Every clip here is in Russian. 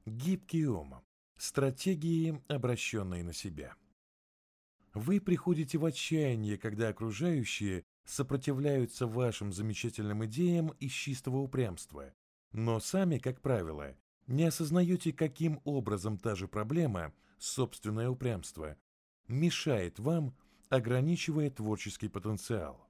Гибкий ум. Стратегии, обращенные на себя. Вы приходите в отчаяние, когда окружающие сопротивляются вашим замечательным идеям из чистого упрямства, но сами, как правило, не осознаете, каким образом та же проблема, собственное упрямство, мешает вам, ограничивая творческий потенциал.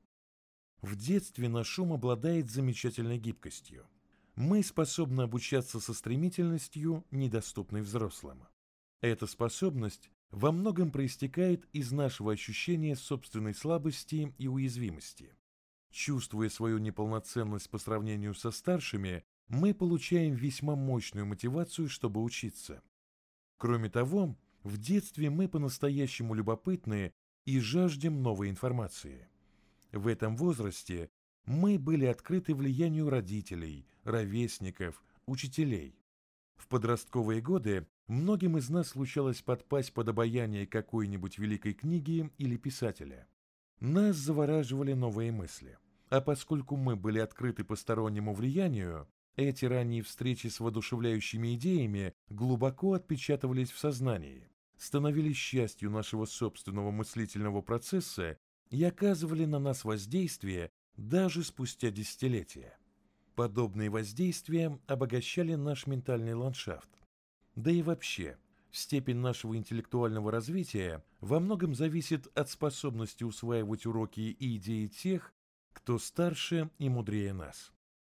В детстве наш ум обладает замечательной гибкостью. Мы способны обучаться со стремительностью, недоступной взрослым. Эта способность во многом проистекает из нашего ощущения собственной слабости и уязвимости. Чувствуя свою неполноценность по сравнению со старшими, мы получаем весьма мощную мотивацию, чтобы учиться. Кроме того, в детстве мы по-настоящему любопытны и жаждем новой информации. В этом возрасте мы были открыты влиянию родителей, ровесников, учителей. В подростковые годы многим из нас случалось подпасть под обаяние какой-нибудь великой книги или писателя. Нас завораживали новые мысли. А поскольку мы были открыты постороннему влиянию, эти ранние встречи с воодушевляющими идеями глубоко отпечатывались в сознании, становились частью нашего собственного мыслительного процесса и оказывали на нас воздействие даже спустя десятилетия. Подобные воздействия обогащали наш ментальный ландшафт. Да и вообще, степень нашего интеллектуального развития во многом зависит от способности усваивать уроки и идеи тех, кто старше и мудрее нас.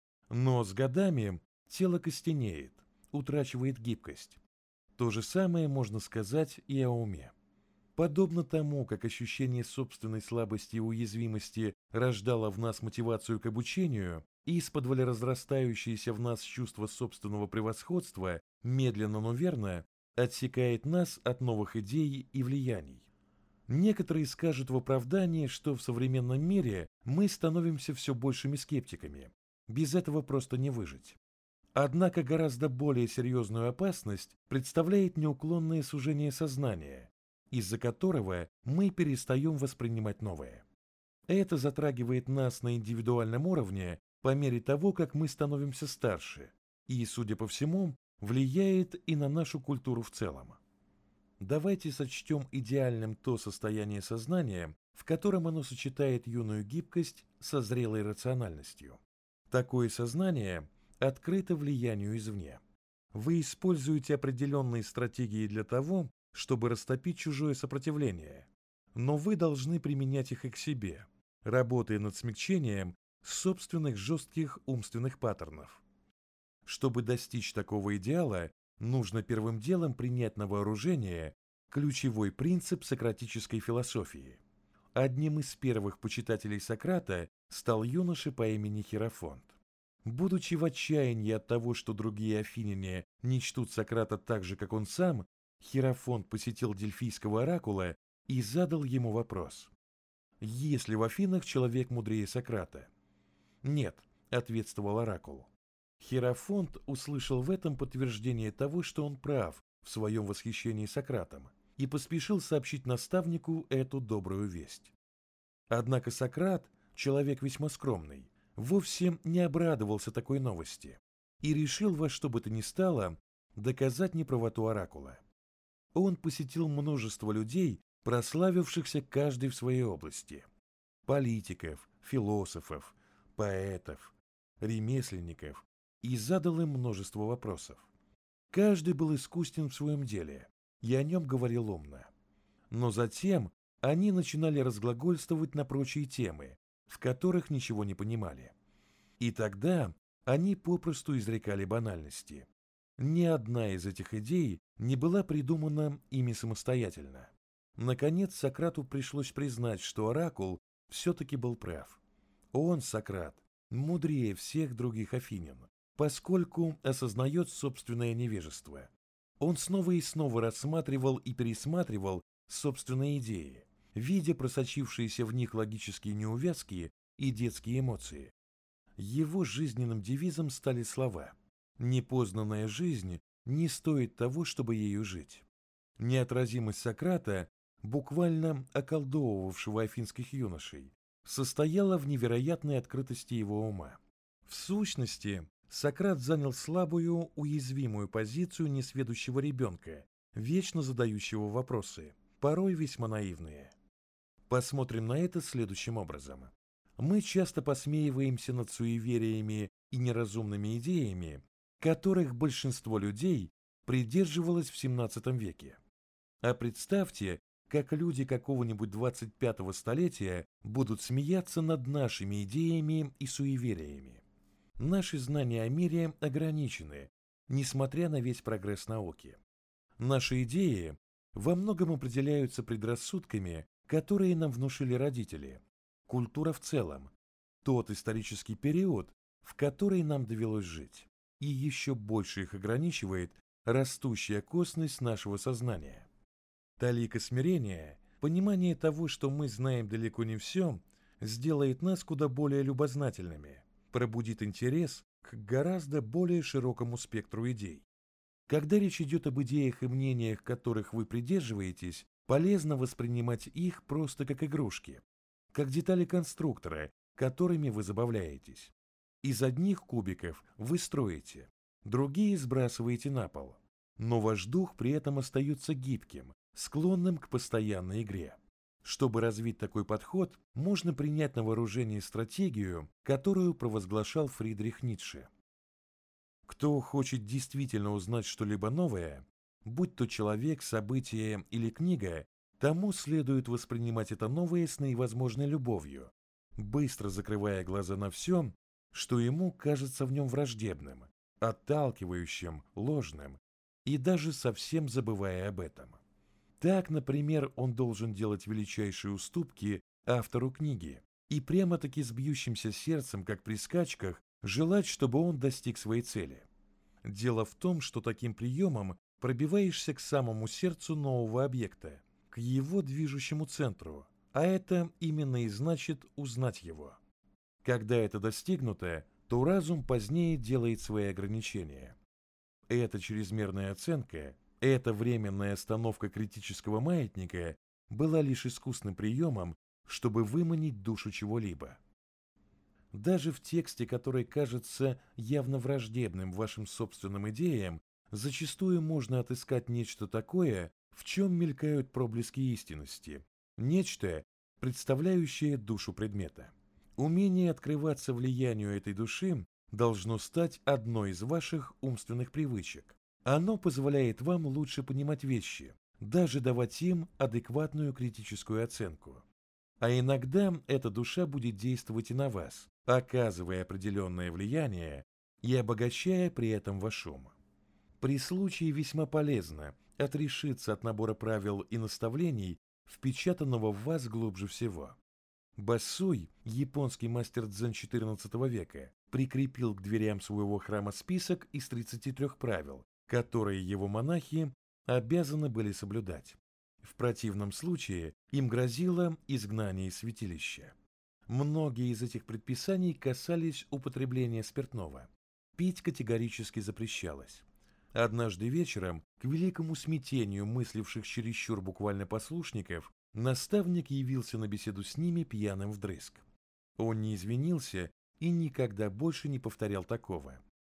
Но с годами тело костенеет, утрачивает гибкость. То же самое можно сказать и о уме. Подобно тому, как ощущение собственной слабости и уязвимости рождало в нас мотивацию к обучению, и исподволь разрастающееся в нас чувство собственного превосходства медленно, но верно отсекает нас от новых идей и влияний. Некоторые скажут в оправдании, что в современном мире мы становимся все большими скептиками. Без этого просто не выжить. Однако гораздо более серьезную опасность представляет неуклонное сужение сознания, из-за которого мы перестаем воспринимать новое. Это затрагивает нас на индивидуальном уровне по мере того, как мы становимся старше, и, судя по всему, влияет и на нашу культуру в целом. Давайте сочтем идеальным то состояние сознания, в котором оно сочетает юную гибкость со зрелой рациональностью. Такое сознание открыто влиянию извне. Вы используете определенные стратегии для того, чтобы растопить чужое сопротивление, но вы должны применять их и к себе, работая над смягчением собственных жестких умственных паттернов. Чтобы достичь такого идеала, нужно первым делом принять на вооружение ключевой принцип сократической философии. Одним из первых почитателей Сократа стал юноша по имени Херафонт. Будучи в отчаянии от того, что другие афиняне не чтут Сократа так же, как он сам, Херафонт посетил Дельфийского оракула и задал ему вопрос: «Есть ли в Афинах человек мудрее Сократа?» «Нет», — ответствовал оракул. Херафонт услышал в этом подтверждение того, что он прав в своем восхищении Сократом, и поспешил сообщить наставнику эту добрую весть. Однако Сократ, человек весьма скромный, вовсе не обрадовался такой новости и решил во что бы то ни стало доказать неправоту оракула. Он посетил множество людей, прославившихся каждый в своей области: политиков, философов, поэтов, ремесленников, и задал им множество вопросов. Каждый был искусен в своем деле, и о нем говорил умно. Но затем они начинали разглагольствовать на прочие темы, в которых ничего не понимали. И тогда они попросту изрекали банальности. Ни одна из этих идей не была придумана ими самостоятельно. Наконец Сократу пришлось признать, что оракул все-таки был прав. Он, Сократ, мудрее всех других афинян, поскольку осознает собственное невежество. Он снова и снова рассматривал и пересматривал собственные идеи, видя просочившиеся в них логические неувязки и детские эмоции. Его жизненным девизом стали слова: «Непознанная жизнь не стоит того, чтобы ею жить». Неотразимость Сократа, буквально околдовывавшего афинских юношей, состояла в невероятной открытости его ума. В сущности, Сократ занял слабую, уязвимую позицию несведущего ребенка, вечно задающего вопросы, порой весьма наивные. Посмотрим на это следующим образом. Мы часто посмеиваемся над суевериями и неразумными идеями, которых большинство людей придерживалось в XVII веке. А представьте, как люди какого-нибудь 25-го столетия будут смеяться над нашими идеями и суевериями. Наши знания о мире ограничены, несмотря на весь прогресс науки. Наши идеи во многом определяются предрассудками, которые нам внушили родители, культура в целом, тот исторический период, в который нам довелось жить. И еще больше их ограничивает растущая косность нашего сознания. Талика смирения, понимание того, что мы знаем далеко не все, сделает нас куда более любознательными, пробудит интерес к гораздо более широкому спектру идей. Когда речь идет об идеях и мнениях, которых вы придерживаетесь, полезно воспринимать их просто как игрушки, как детали конструктора, которыми вы забавляетесь. Из одних кубиков вы строите, другие сбрасываете на пол, но ваш дух при этом остается гибким, склонным к постоянной игре. Чтобы развить такой подход, можно принять на вооружение стратегию, которую провозглашал Фридрих Ницше. Кто хочет действительно узнать что-либо новое, будь то человек, событие или книга, тому следует воспринимать это новое с наивозможной любовью, быстро закрывая глаза на все, что ему кажется в нем враждебным, отталкивающим, ложным, и даже совсем забывая об этом. Так, например, он должен делать величайшие уступки автору книги и прямо-таки с бьющимся сердцем, как при скачках, желать, чтобы он достиг своей цели. Дело в том, что таким приемом пробиваешься к самому сердцу нового объекта, к его движущему центру, а это именно и значит узнать его. Когда это достигнуто, то разум позднее делает свои ограничения. Эта чрезмерная оценка, эта временная остановка критического маятника была лишь искусным приемом, чтобы выманить душу чего-либо. Даже в тексте, который кажется явно враждебным вашим собственным идеям, зачастую можно отыскать нечто такое, в чем мелькают проблески истинности, нечто, представляющее душу предмета. Умение открываться влиянию этой души должно стать одной из ваших умственных привычек. Оно позволяет вам лучше понимать вещи, даже давать им адекватную критическую оценку. А иногда эта душа будет действовать и на вас, оказывая определенное влияние и обогащая при этом ваш ум. При случае весьма полезно отрешиться от набора правил и наставлений, впечатанного в вас глубже всего. Бассуй, японский мастер дзен XIV века, прикрепил к дверям своего храма список из 33 правил, которые его монахи обязаны были соблюдать. В противном случае им грозило изгнание из святилища. Многие из этих предписаний касались употребления спиртного. Пить категорически запрещалось. Однажды вечером, к великому смятению мысливших чересчур буквально послушников, наставник явился на беседу с ними пьяным вдрызг. Он не извинился и никогда больше не повторял такого.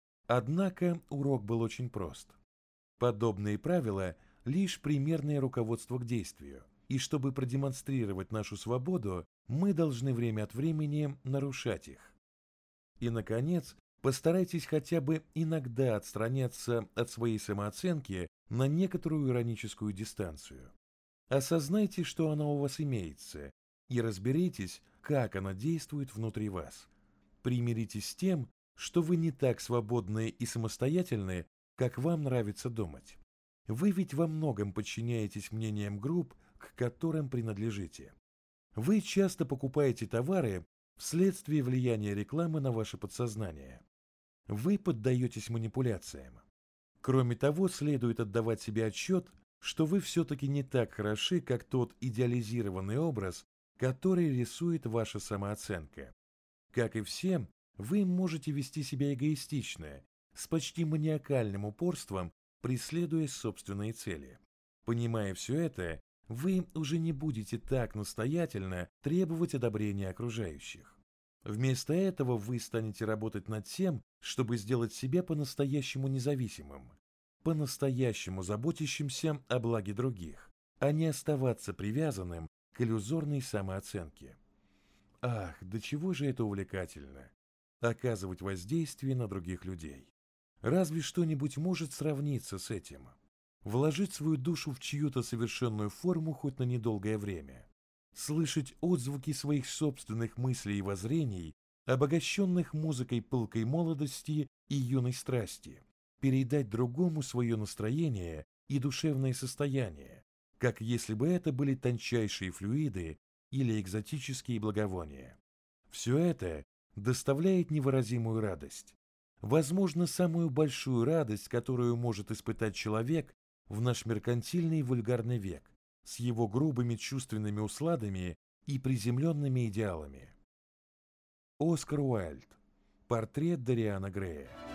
Однако урок был очень прост. Подобные правила – лишь примерное руководство к действию, и чтобы продемонстрировать нашу свободу, мы должны время от времени нарушать их. И, наконец, постарайтесь хотя бы иногда отстраняться от своей самооценки на некоторую ироническую дистанцию. Осознайте, что она у вас имеется, и разберитесь, как она действует внутри вас. Примиритесь с тем, что вы не так свободны и самостоятельны, как вам нравится думать. Вы ведь во многом подчиняетесь мнениям групп, к которым принадлежите. Вы часто покупаете товары вследствие влияния рекламы на ваше подсознание. Вы поддаетесь манипуляциям. Кроме того, следует отдавать себе отчет, что вы все-таки не так хороши, как тот идеализированный образ, который рисует ваша самооценка. Как и все, вы можете вести себя эгоистично, с почти маниакальным упорством, преследуя собственные цели. Понимая все это, вы уже не будете так настоятельно требовать одобрения окружающих. Вместо этого вы станете работать над тем, чтобы сделать себя по-настоящему независимым, по-настоящему заботящимся о благе других, а не оставаться привязанным к иллюзорной самооценке. Ах, до чего же это увлекательно! Оказывать воздействие на других людей. Разве что-нибудь может сравниться с этим? Вложить свою душу в чью-то совершенную форму хоть на недолгое время. Слышать отзвуки своих собственных мыслей и воззрений, обогащенных музыкой пылкой молодости и юной страсти. Передать другому свое настроение и душевное состояние, как если бы это были тончайшие флюиды или экзотические благовония. Все это доставляет невыразимую радость. Возможно, самую большую радость, которую может испытать человек в наш меркантильный и вульгарный век, с его грубыми чувственными усладами и приземленными идеалами. Оскар Уайльд. Портрет Дориана Грея.